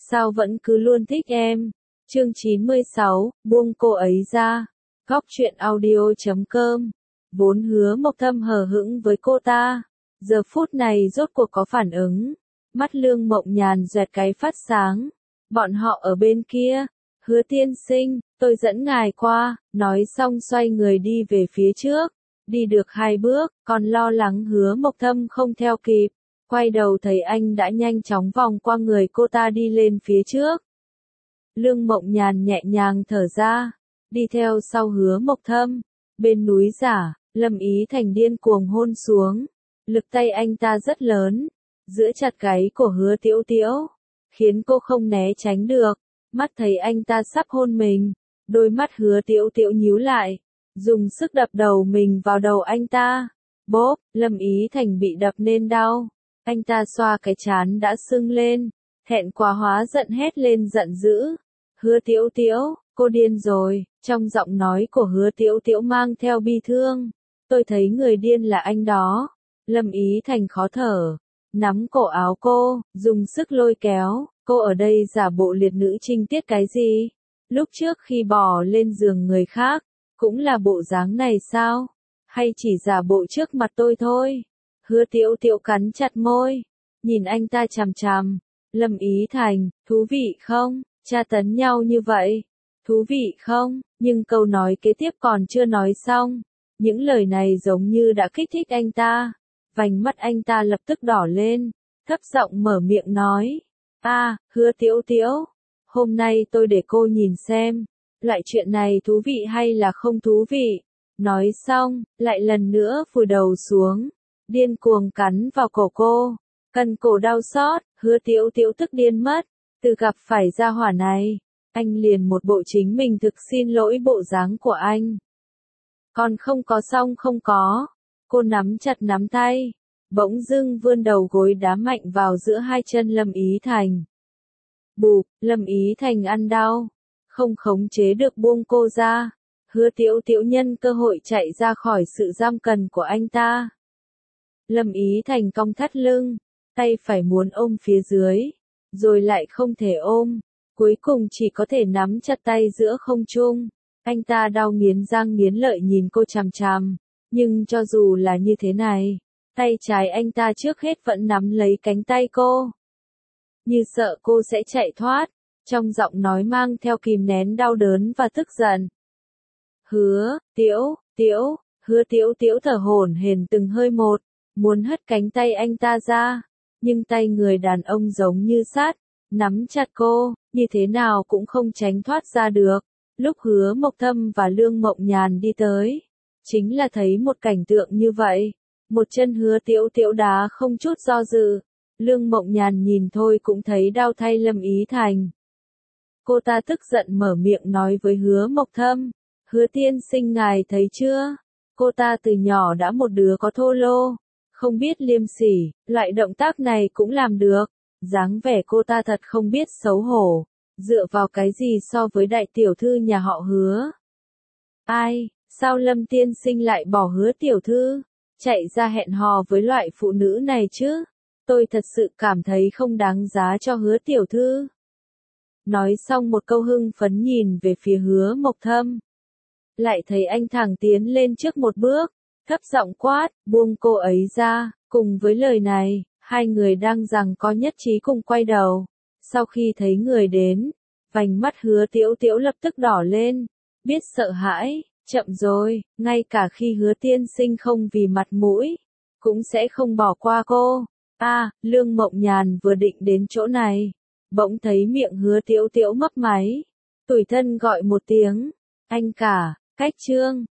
sao vẫn cứ luôn thích em. Chương 96, buông cô ấy ra. Góc truyện audio.com. Vốn Hứa Mộc Thâm hờ hững với cô ta, giờ phút này rốt cuộc có phản ứng. Mắt Lương Mộng Nhàn doẹt cái phát sáng. Bọn họ ở bên kia. Hứa tiên sinh, tôi dẫn ngài qua. Nói xong xoay người đi về phía trước. Đi được 2 bước, còn lo lắng Hứa Mộc Thâm không theo kịp. Quay đầu thấy anh đã nhanh chóng vòng qua người cô ta đi lên phía trước. Lương Mộng Nhàn nhẹ nhàng thở ra, đi theo sau Hứa Mộc Thâm. Bên núi giả, Lâm Ý Thành điên cuồng hôn xuống. Lực tay anh ta rất lớn, giữ chặt gáy của Hứa Tiểu Tiểu, khiến cô không né tránh được. Mắt thấy anh ta sắp hôn mình, đôi mắt Hứa Tiểu Tiểu nhíu lại, dùng sức đập đầu mình vào đầu anh ta. Bốp, Lâm Ý Thành bị đập nên đau. Anh ta xoa cái trán đã sưng lên, thẹn quá hóa giận hét lên giận dữ. Hứa Tiểu Tiểu, cô điên rồi. Trong giọng nói của Hứa Tiểu Tiểu mang theo bi thương. Tôi thấy người điên là anh đó. Lâm Ý Thành khó thở, nắm cổ áo cô, dùng sức lôi kéo. Cô ở đây giả bộ liệt nữ trinh tiết cái gì? Lúc trước khi bò lên giường người khác, cũng là bộ dáng này sao? Hay chỉ giả bộ trước mặt tôi thôi? Hứa Tiểu Tiểu cắn chặt môi, nhìn anh ta chằm chằm. Lâm Ý Thành, thú vị không? Tra tấn nhau như vậy, thú vị không? Nhưng câu nói kế tiếp còn chưa nói xong. Những lời này giống như đã kích thích anh ta. Vành mắt anh ta lập tức đỏ lên, thấp giọng mở miệng nói. Hứa Tiểu Tiểu, hôm nay tôi để cô nhìn xem, loại chuyện này thú vị hay là không thú vị. Nói xong, lại lần nữa vùi đầu xuống, điên cuồng cắn vào cổ cô. Cần cổ đau xót, Hứa Tiểu Tiểu tức điên mất. Từ gặp phải gia hỏa này, anh liền một bộ chính mình thực xin lỗi bộ dáng của anh. Còn không có xong không có. Cô nắm chặt nắm tay, bỗng dưng vươn đầu gối đá mạnh vào giữa hai chân Lâm Ý Thành. Bụp, Lâm Ý Thành ăn đau, không khống chế được buông cô ra. Hứa Tiểu Tiểu nhân cơ hội chạy ra khỏi sự giam cầm của anh ta. Lâm Ý Thành cong thắt lưng, tay phải muốn ôm phía dưới, rồi lại không thể ôm, cuối cùng chỉ có thể nắm chặt tay giữa không trung. Anh ta đau nghiến răng nghiến lợi nhìn cô chằm chằm, nhưng cho dù là như thế này, tay trái anh ta trước hết vẫn nắm lấy cánh tay cô, như sợ cô sẽ chạy thoát, trong giọng nói mang theo kìm nén đau đớn và tức giận. Hứa Tiểu Tiểu, Hứa Tiểu Tiểu thở hổn hển từng hơi một, muốn hất cánh tay anh ta ra. Nhưng tay người đàn ông giống như sắt, nắm chặt cô, như thế nào cũng không tránh thoát ra được. Lúc Hứa Mộc Thâm và Lương Mộng Nhàn đi tới, chính là thấy một cảnh tượng như vậy. Một chân Hứa Tiểu Tiểu đá không chút do dự. Lương Mộng Nhàn nhìn thôi cũng thấy đau thay Lâm Ý Thành. Cô ta tức giận mở miệng nói với Hứa Mộc Thâm. Hứa tiên sinh ngài thấy chưa? Cô ta từ nhỏ đã một đứa có thô lô, không biết liêm sỉ, loại động tác này cũng làm được. Dáng vẻ cô ta thật không biết xấu hổ. Dựa vào cái gì so với đại tiểu thư nhà họ Hứa? Sao Lâm tiên sinh lại bỏ Hứa tiểu thư, chạy ra hẹn hò với loại phụ nữ này chứ? Tôi thật sự cảm thấy không đáng giá cho Hứa tiểu thư. Nói xong một câu hưng phấn nhìn về phía Hứa Mộc Thâm. Lại thấy anh thẳng tiến lên trước một bước, thấp giọng quát, buông cô ấy ra. Cùng với lời này, hai người đang giằng co nhất trí cùng quay đầu. Sau khi thấy người đến, vành mắt Hứa Tiểu Tiểu lập tức đỏ lên, biết sợ hãi. Chậm rồi, ngay cả khi Hứa tiên sinh không vì mặt mũi, cũng sẽ không bỏ qua cô. Lương Mộng Nhàn vừa định đến chỗ này, bỗng thấy miệng Hứa Tiểu Tiểu mấp máy, tủi thân gọi một tiếng. Anh cả, cách Trương,